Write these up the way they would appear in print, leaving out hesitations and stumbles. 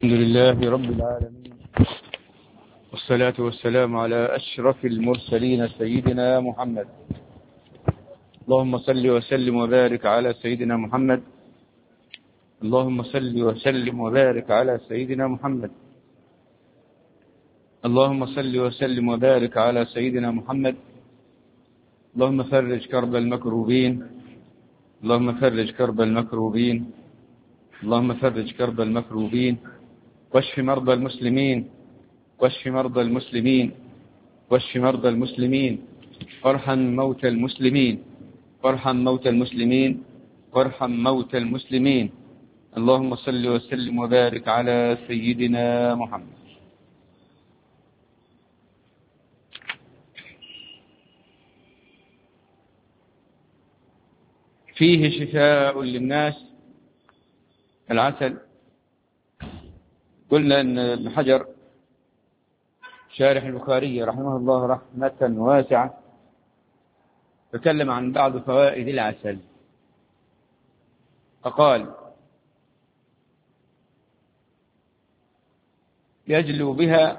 الحمد لله رب العالمين، والصلاة والسلام على أشرف المرسلين سيدنا محمد. اللهم صل وسلم وبارك على سيدنا محمد. اللهم صل وسلم وبارك على سيدنا محمد. اللهم صل وسلم وبارك على سيدنا محمد. اللهم فرج كرب المكروبين. اللهم فرج كرب المكروبين. اللهم فرج كرب المكروبين، واشف مرضى المسلمين، واشف مرضى المسلمين، واشف مرضى المسلمين، وارحم موتى المسلمين، وارحم موتى المسلمين، وارحم موتى المسلمين. اللهم صل وسلم وبارك على سيدنا محمد. فيه شفاء للناس العسل. قلنا أن ابن حجر شارح البخاري رحمه الله رحمة واسعة تكلم عن بعض فوائد العسل، فقال: يجلو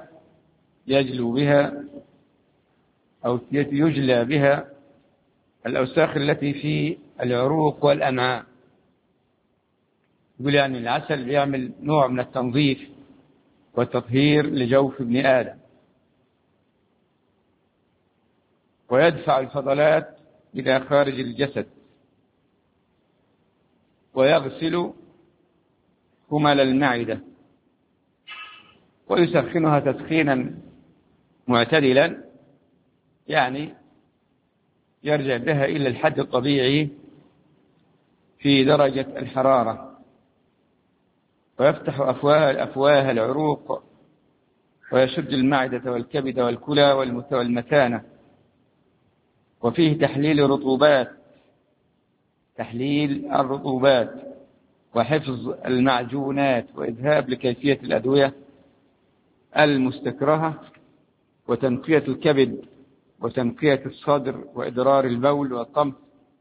بها أو يجلى بها الأوساخ التي في العروق والأمعاء. يقول يعني العسل بيعمل نوع من التنظيف والتطهير لجوف ابن آدم، ويدفع الفضلات إلى خارج الجسد، ويغسل خمل المعدة، ويسخنها تسخينا معتدلا، يعني يرجع بها إلى الحد الطبيعي في درجة الحرارة، ويفتح أفواه العروق، ويشد المعدة والكبد والكلى والمثانة. وفيه تحليل الرطوبات، وحفظ المعجونات، وإذهاب لكيفية الأدوية المستكرهة، وتنقية الكبد، وتنقية الصدر، وإدرار البول والطمس،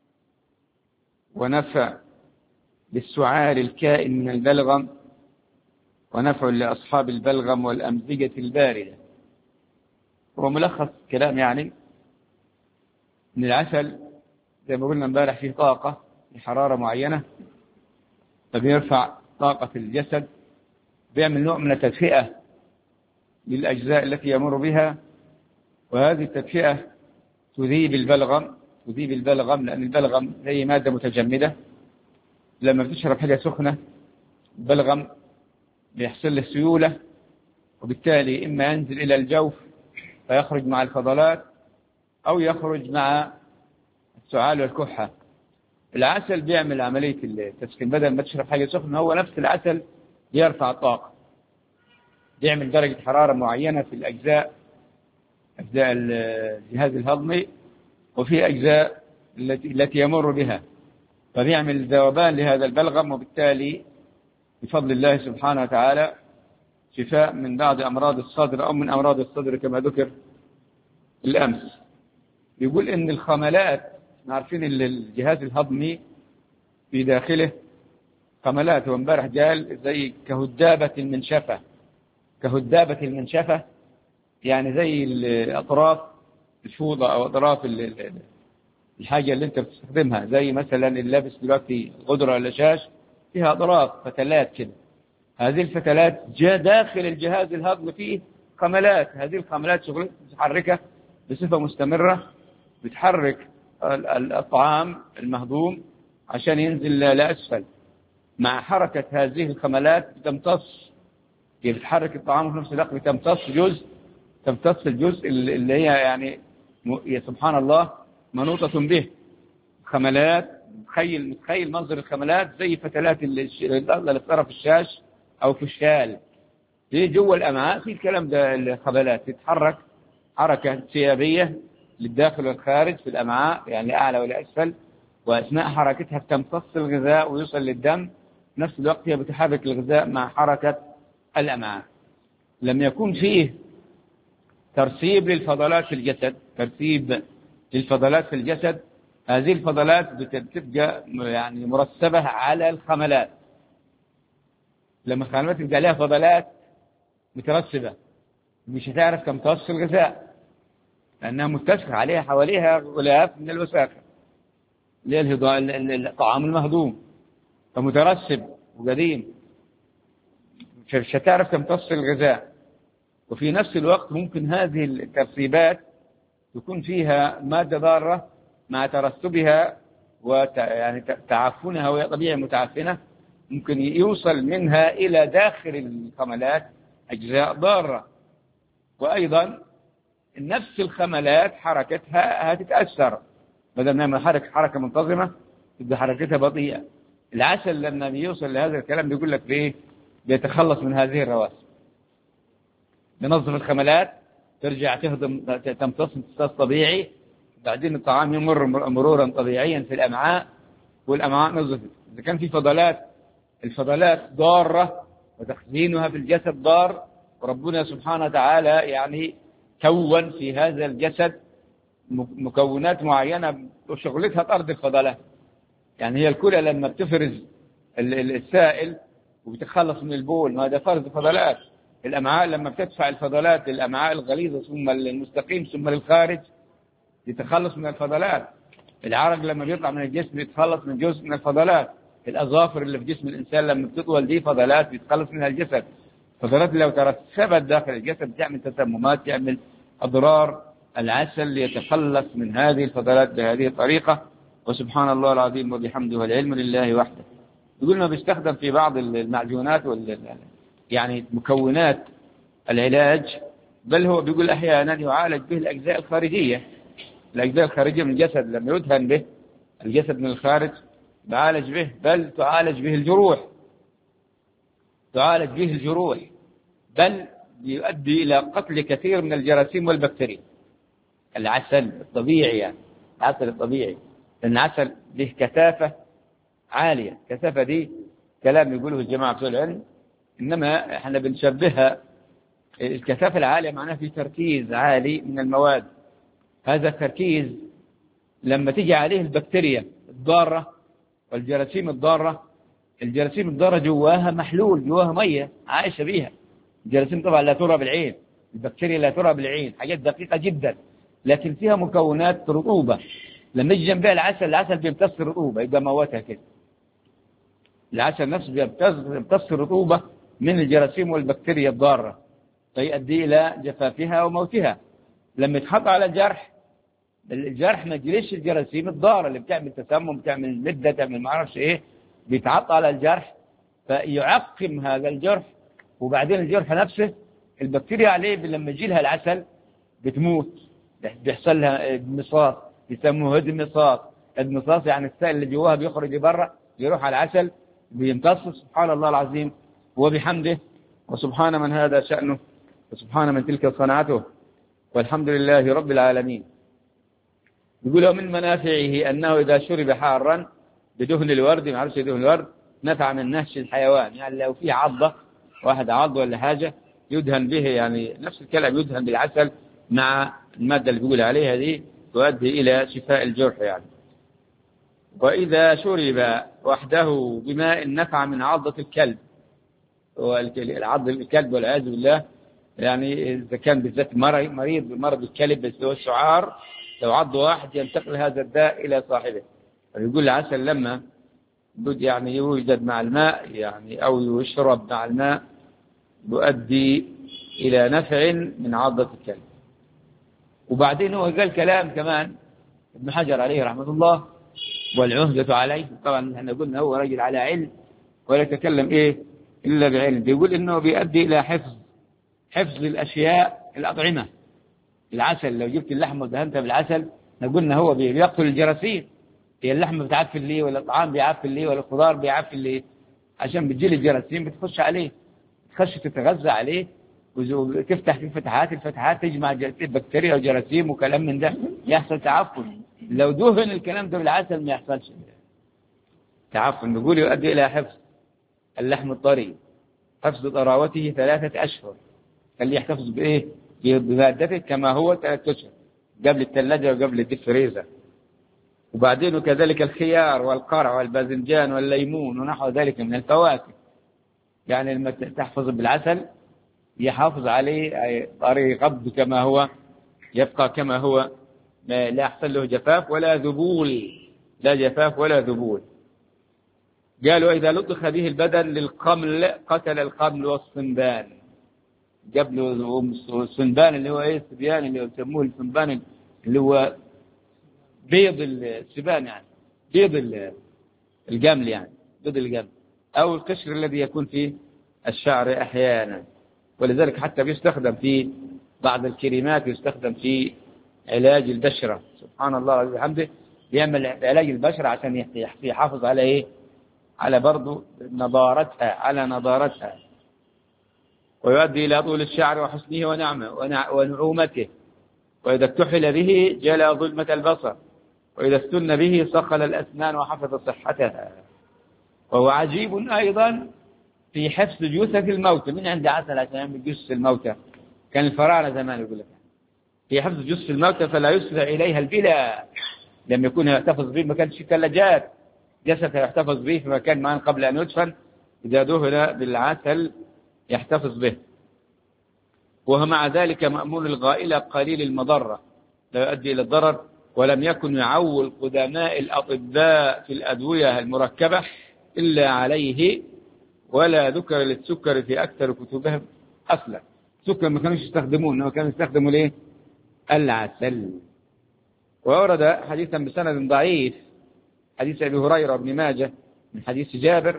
ونفع للسعال الكائن من البلغم، ونفع لأصحاب البلغم والأمزجة الباردة. هو ملخص كلام يعني من العسل زي ما قلنا امبارح فيه طاقة لحرارة معينة، فبيرفع طاقة الجسد، بيعمل نوع من التدفئة للأجزاء التي يمر بها، وهذه التدفئة تذيب البلغم، لأن البلغم هي مادة متجمدة. لما بتشرب حاجة سخنة البلغم بيحصل له سيولة، وبالتالي إما ينزل إلى الجوف فيخرج مع الفضلات، أو يخرج مع السعال والكحة. العسل بيعمل عملية التسخين، بدل ما تشرب حاجة سخنة هو نفس العسل يرفع الطاقة، بيعمل درجة حرارة معينة في أجزاء الجهاز الهضمي، وفي أجزاء التي يمر بها، فبيعمل ذوبان لهذا البلغم، وبالتالي بفضل الله سبحانه وتعالى شفاء من بعض أمراض الصدر أو من أمراض الصدر كما ذكر الأمس. يقول إن الخملات، عارفين الجهاز الهضمي في داخله خملات، وامبارح قال زي كهدابة المنشفة، يعني زي الأطراف الفوضى أو أطراف الحاجة اللي أنت بتستخدمها، زي مثلا اللابس دلوقتي غدرة ولا شاش فيها أطراف فتلات كده. هذه الفتلات جاء داخل الجهاز الهضمي فيه خملات. هذه الخملات شغلتها متحركة بصفة مستمرة، بتحرك الطعام المهضوم عشان ينزل لأسفل. مع حركة هذه الخملات بتمتص، بتحرك الطعام وفي نفس الوقت تمتص الجزء اللي هي يعني سبحان الله منوطة به خملات. متخيل منظر الخملات زي فتلات اللي في الشاش أو في الشال، في جوا الأمعاء في الكلام ده. الخملات تتحرك حركة سيابية للداخل والخارج في الأمعاء، يعني أعلى ولا أسفل، وأثناء حركتها بتمتص الغذاء ويوصل للدم. في نفس الوقت هي بتحرك الغذاء مع حركة الأمعاء. لم يكن فيه ترسيب للفضلات في الجسد، هذه الفضلات بتبقى يعني مرسبة على الخملات، لما الخامات يبقى عليها فضلات مترسبة مش هتعرف تمتص الغذاء، لأنها متسخة عليها حواليها غلاف من الوساخة اللي هي الطعام المهضوم، فمترسب وقديم مش هتعرف تمتص الغذاء. وفي نفس الوقت ممكن هذه الترسيبات يكون فيها مادة ضارة مع ترسبها يعني تعفنها، وهي طبيعة متعفنة، ممكن يوصل منها إلى داخل الخملات أجزاء ضارة. وأيضا نفس الخملات حركتها هتتأثر، بدل ما حركة منتظمة تبقى حركتها بطيئة. العسل لما بيوصل لهذا الكلام بيقول لك بإيه؟ بيتخلص من هذه الرواسب، بنظم الخملات، ترجع تهضم تمتص امتصاص طبيعي، بعدين الطعام يمر مرورا طبيعيا في الأمعاء، والأمعاء نظفت. إذا كان في الفضلات ضارة وتخزينها في الجسد ضار، وربنا سبحانه وتعالى يعني كون في هذا الجسد مكونات معينة وشغلتها طرد الفضلات. يعني هي الكلى لما بتفرز السائل وبتخلص من البول، ما ده فرز فضلات. الأمعاء لما بتدفع الفضلات للأمعاء الغليظة ثم المستقيم ثم للخارج يتخلص من الفضلات. العرق لما بيطلع من الجسم يتخلص من جزء من الفضلات. الأظافر اللي في جسم الإنسان لما بتطول دي فضلات بيتخلص منها الجسد. فضلات لو ترسبت داخل الجسد تعمل تسممات، تعمل أضرار. العسل يتخلص من هذه الفضلات بهذه الطريقة. وسبحان الله العظيم وبحمده والعلم لله وحده. يقول ما بيستخدم في بعض المعجونات يعني مكونات العلاج، بل هو بيقول أحيانا يعالج به الأجزاء الخارجية. الأجزاء الخارجية من الجسد لما يدهن به الجسد من الخارج يعالج به، بل تعالج به الجروح، بل يؤدي إلى قتل كثير من الجراثيم والبكتيريا. العسل الطبيعي، يعني العسل الطبيعي، لأن العسل له كثافة عالية. كثافة دي كلام يقوله الجماعة بتوع العلم، إنما احنا بنشبهها الكثافة العالية معناها في تركيز عالي من المواد. هذا التركيز لما تيجي عليه البكتيريا الضارة والجراثيم الضارة، الجراثيم الضارة جواها محلول، جواها مية عايشة بيها. الجراثيم طبعا لا ترى بالعين، البكتيريا لا ترى بالعين، حاجات دقيقة جدا، لكن فيها مكونات رطوبة. لما يجي جنبها العسل بيمتص الرطوبة، يبقى موتها كده. العسل نفسه بيمتص الرطوبة من الجراثيم والبكتيريا الضارة، فيؤدي إلى جفافها وموتها. لما يتحط على الجرح ما تجريش الجراثيم الضارة اللي بتعمل تسمم، بتعمل مدة، تعمل ما اعرفش ايه، بيتحط على الجرح فيعقم هذا الجرح. وبعدين الجرح نفسه البكتيريا عليه لما يجي لها العسل بتموت، بيحصل لها مصاص، يسموه هدمصاص يعني السائل اللي جواها بيخرج لبره يروح على العسل بيمتص. سبحان الله العظيم وبحمده، وسبحان من هذا شأنه، وسبحان من تلك صنعته، والحمد لله رب العالمين. يقول من منافعه أنه إذا شرب حارا بدهن الورد، ما عرفش دهن الورد، نفع من نهش الحيوان. يعني لو في عضة، واحد عض ولا حاجة يدهن به، يعني نفس الكلام يدهن بالعسل مع المادة اللي بيقول عليها دي تؤدي إلى شفاء الجرح يعني. وإذا شرب وحده بماء نفع من عضة الكلب، والعض الكلب والعياذ بالله، يعني إذا كان بالذات مريض بمرض الكلب بس هو السعار، لو عض واحد ينتقل هذا الداء إلى صاحبه. فيقول العسل لما يعني يوجد مع الماء يعني أو يشرب مع الماء يؤدي إلى نفع من عضة الكلب. وبعدين هو قال كلام كمان ابن حجر عليه رحمة الله، والعهدة عليه. طبعا احنا قلنا هو رجل على علم ولا يتكلم إلا بعلم. بيقول إنه بيؤدي إلى حفظ الأشياء، الأطعمة. العسل لو جبت اللحمة ودهنتها بالعسل قلنا هو بيقتل الجراثيم. هي اللحمة بتعفن ليه، ولا الطعام بيعفن ليه، ولا الخضار بيعفن ليه؟ عشان بتجيل الجراثيم بتخش عليه، تخش تتغذى عليه وتفتح في الفتحات تجمع بكتيريا وجراثيم وكلام من ده، يحصل تعفن. لو دهن الكلام ده بالعسل ما يحصلش تعفن. نقول يؤدي إلى حفظ اللحم الطري، حفظ طراوته 3 أشهر. اللي يحتفظ بمادته كما هو 3 أشهر قبل الثلاجة وقبل الدفريزر. وبعدين كذلك الخيار والقرع والباذنجان والليمون ونحو ذلك من الفواكه. يعني لما تحفظ بالعسل يحافظ عليه، طريق قبض كما هو، يبقى كما هو، لا يحصل له جفاف ولا ذبول، لا جفاف ولا ذبول. قالوا إذا لطخ به البدن للقمل قتل القمل والصنبان. قبل الصنبان اللي هو ايه الصبيان اللي يسموه الصنبان اللي هو بيض السبان، يعني بيض الجمل، يعني بيض الجمل أو القشر الذي يكون فيه الشعر أحيانا. ولذلك حتى بيستخدم في بعض الكريمات، يستخدم في علاج البشرة. سبحان الله وبحمده، يعمل علاج البشرة عشان يحافظ على ايه، على برضو نضارتها، على نضارتها، ويؤدي إلى طول الشعر وحسنه ونعومته. وإذا اكتحل به جلى ظلمة البصر، وإذا استن به صخل الأسنان وحفظ صحتها. وهو عجيب أيضا في حفظ جثث الموتى. من عنده عسل عشان يعمل جثث الموتى؟ كان الفراعنة زمان يقول لك في حفظ جثث الموتى فلا يسرع إليها البلا. لم يكن يحتفظ به، ما كانش ثلاجات، جسد يحتفظ به في مكان معين قبل أن يدفن، إذا دهن بالعسل يحتفظ به. وهو مع ذلك مأمون الغائلة قليل المضرة، لا يؤدي إلى الضرر. ولم يكن يعول قدماء الأطباء في الأدوية المركبة إلا عليه، ولا ذكر للسكر في أكثر كتبهم أصلا. السكر ما كانوا يستخدمون، إنما كانوا يستخدموا ليه؟ العسل. وورد حديثا بسند ضعيف، حديث أبي هريرة بن ماجه من حديث جابر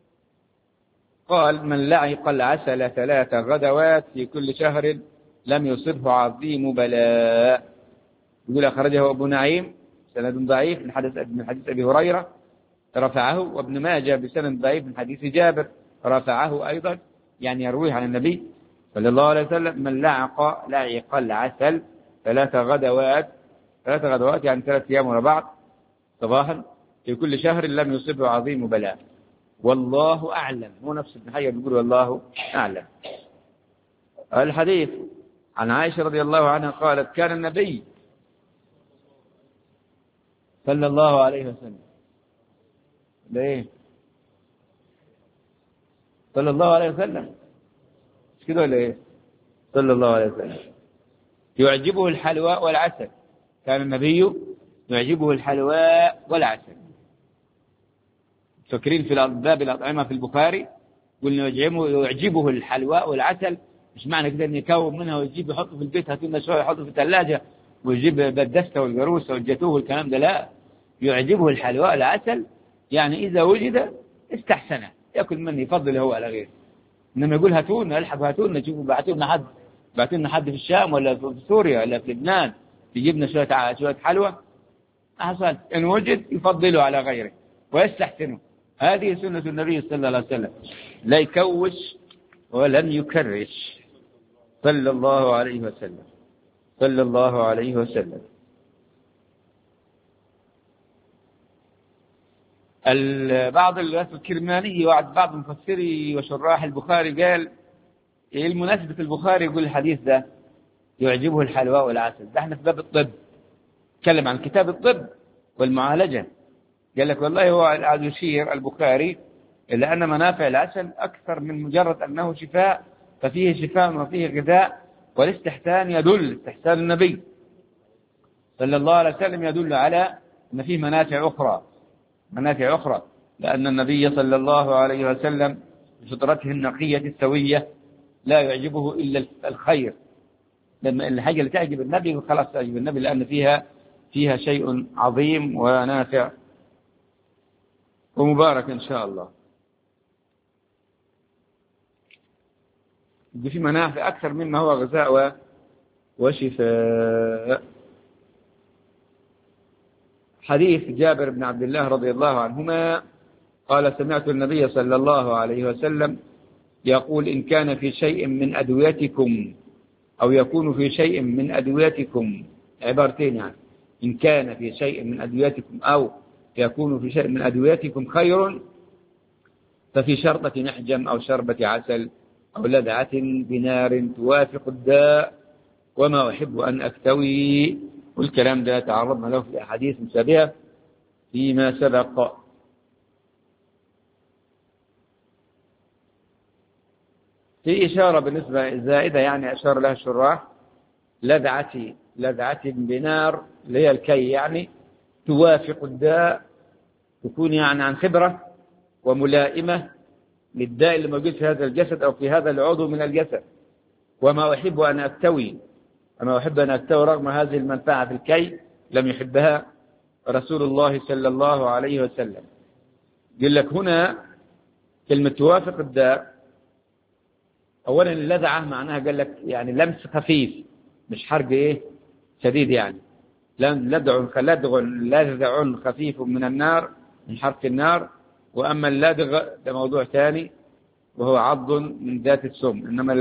قال: من لعق العسل 3 غدوات في كل شهر لم يصبه عظيم بلاء. يقول أخرجه أبو نعيم سند ضعيف من حديث أبي هريرة رفعه، وابن ماجه بسند ضعيف من حديث جابر رفعه أيضا، يعني يرويه عن النبي صلى الله عليه وسلم: من لعق العسل 3 غدوات، 3 غدوات يعني 3 أيام ورا بعض صباحا في كل شهر لم يصبه عظيم بلاء. والله أعلم. هو نفس ابن حجر بيقول والله أعلم. الحديث عن عائشة رضي الله عنها قالت: كان النبي صلى الله عليه وسلم، ليه صلى الله عليه وسلم، مش كده ولا ايه؟ صلى الله عليه وسلم يعجبه الحلواء والعسل. كان النبي يعجبه الحلواء والعسل. فاكرين في باب الأطعمة في البخاري قلنا يعجبه الحلواء والعسل، مش معنى كده ان يكون منها ويجيب يحطه في البيت، هاتوا لنا شويه يحطه في الثلاجه ويجيب بدسته والجروسه والجاتوه والكلام ده، لا. يعجبه الحلواء والعسل يعني اذا وجد استحسنه ياكل منه، يفضل هو على غيره. انما يقول هاتوا لنا، الحقوا هاتوا لنا، شوفوا بعتوا لنا حد في الشام ولا في سوريا ولا في لبنان يجيب لنا شويه حلوى، احسن ان وجد يفضله على غيره ويستحسنه. هذه سنة النبي صلى الله عليه وسلم، لا يكوش ولم يكرش صلى الله عليه وسلم، صلى الله عليه وسلم. بعض الكرماني وبعض مفسري وشراح البخاري قال ايه المناسبة البخاري يقول الحديث ده يعجبه الحلواء والعسل؟ ده احنا في باب الطب، تكلم عن كتاب الطب والمعالجة. قال لك والله هو عاد يشير البخاري إلى أن منافع العسل أكثر من مجرد أنه شفاء، ففيه شفاء وفيه غذاء. والاستحسان يدل، استحسان النبي صلى الله عليه وسلم يدل على أن فيه منافع أخرى، لأن النبي صلى الله عليه وسلم بفطرته النقية السوية لا يعجبه إلا الخير. لما الحاجة اللي تعجب النبي خلاص تعجب النبي، لأن فيها شيء عظيم ونافع ومبارك إن شاء الله. في منافع أكثر مما هو غذاء وشفاء. حديث جابر بن عبد الله رضي الله عنهما قال: سمعت النبي صلى الله عليه وسلم يقول: إن كان في شيء من أدويتكم أو يكون في شيء من أدويتكم، عبارتين يعني، إن كان في شيء من أدويتكم أو يكون في شيء من أدويتكم خير ففي شربة محجم أو شربة عسل أو لذعة بنار توافق الداء وما أحب أن أكتوي. والكلام ده تعرضنا له في أحاديث مشابهة فيما سبق. في إشارة بالنسبة زائدة يعني أشار لها الشراح، لذعة بنار اللي هي الكي يعني توافق الداء، تكون يعني عن خبرة وملائمة للداء اللي موجود في هذا الجسد أو في هذا العضو من الجسد. وما أحب أن أكتوي رغم هذه المنفعة في الكي لم يحبها رسول الله صلى الله عليه وسلم. يقول لك هنا كلمة توافق الداء، أولا اللذعة معناها قال لك يعني لمس خفيف مش حرق شديد، يعني لذع خفيف من النار، من حرق النار. وأما اللدغ ده موضوع ثاني وهو عض من ذات السم، إنما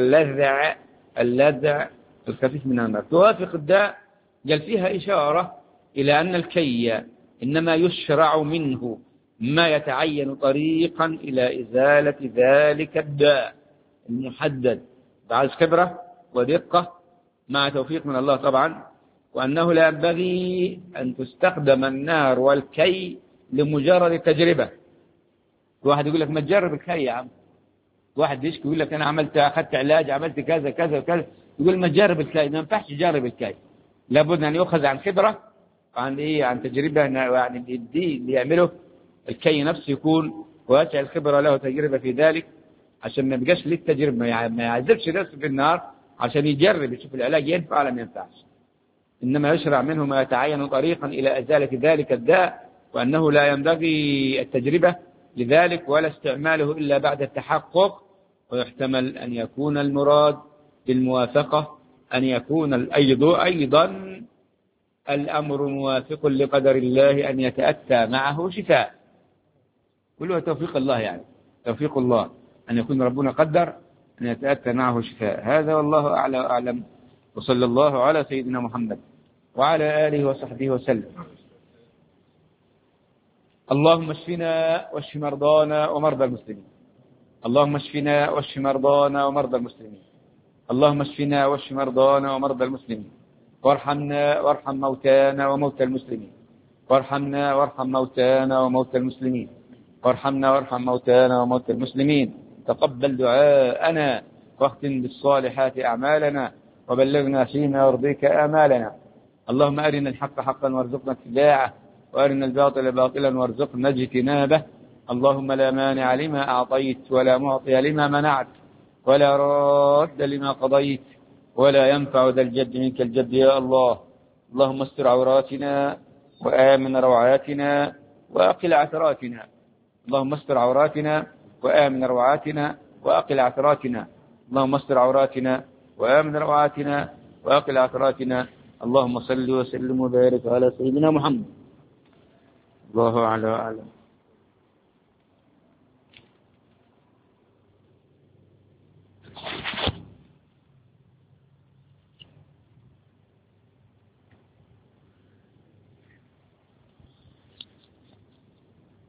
اللذع الخفيف من النار. توافق الداء قال فيها إشارة إلى أن الكي إنما يشرع منه ما يتعين طريقا إلى إزالة ذلك الداء المحدد، بعد خبرة ودقة مع توفيق من الله طبعا. وأنه لا ينبغي أن تستخدم النار والكي لمجرد تجربة. واحد يقول لك ما تجرب الكي يا عم، واحد يشكي يقول لك أنا أخذت علاج، عملت كذا كذا وكذا، يقول ما تجرب الكي. ما ينفعش تجرب الكي، لابد أن يؤخذ عن خبرة، عن تجربة. يعني اللي يعمله الكي نفسه يكون واسع الخبرة له تجربة في ذلك، عشان ما يبقاش ليه التجربة، ما يعذبش نفسه في النار عشان يجرب يشوف العلاج ينفع ولا ما ينفعش. إنما يشرع منه ما يتعين طريقا إلى إزالة ذلك الداء، وأنه لا ينبغي التجربة لذلك ولا استعماله إلا بعد التحقق. ويحتمل أن يكون المراد بالموافقة أن يكون أيضا الأمر موافق لقدر الله أن يتأتى معه شفاء، كله توفيق الله، يعني توفيق الله أن يكون ربنا قدر أن يتأتى معه شفاء. هذا والله أعلى وأعلم، وصلى الله على سيدنا محمد وعلى آله وصحبه وسلم. اللهم اشفنا واشف مرضانا ومرضى المسلمين. اللهم اشفنا واشف مرضانا ومرضى المسلمين. اللهم اشفنا واشف مرضانا ومرضى المسلمين. وارحمنا وارحم موتانا وموتى المسلمين. وارحمنا وارحم موتانا وموتى المسلمين. وارحمنا وارحم موتانا وموتى المسلمين. تقبل دعاءنا واختم بالصالحات أعمالنا وبلغنا فيما يرضيك آمالنا. اللهم أرنا الحق حقا وارزقنا اتباعه، وأرنا الباطل باطلا وارزقنا اجتنابه. اللهم لا مانع لما أعطيت ولا معطي لما منعت ولا راد لما قضيت ولا ينفع ذا الجد منك الجد يا الله. اللهم استر عوراتنا وآمن روعاتنا وأقل عثراتنا. اللهم استر عوراتنا وآمن روعاتنا وأقل عثراتنا. اللهم استر عوراتنا وآمن روعاتنا وأقل عثراتنا. اللهم صل وسلم وبارك على سيدنا محمد. الله أعلى وأعلم.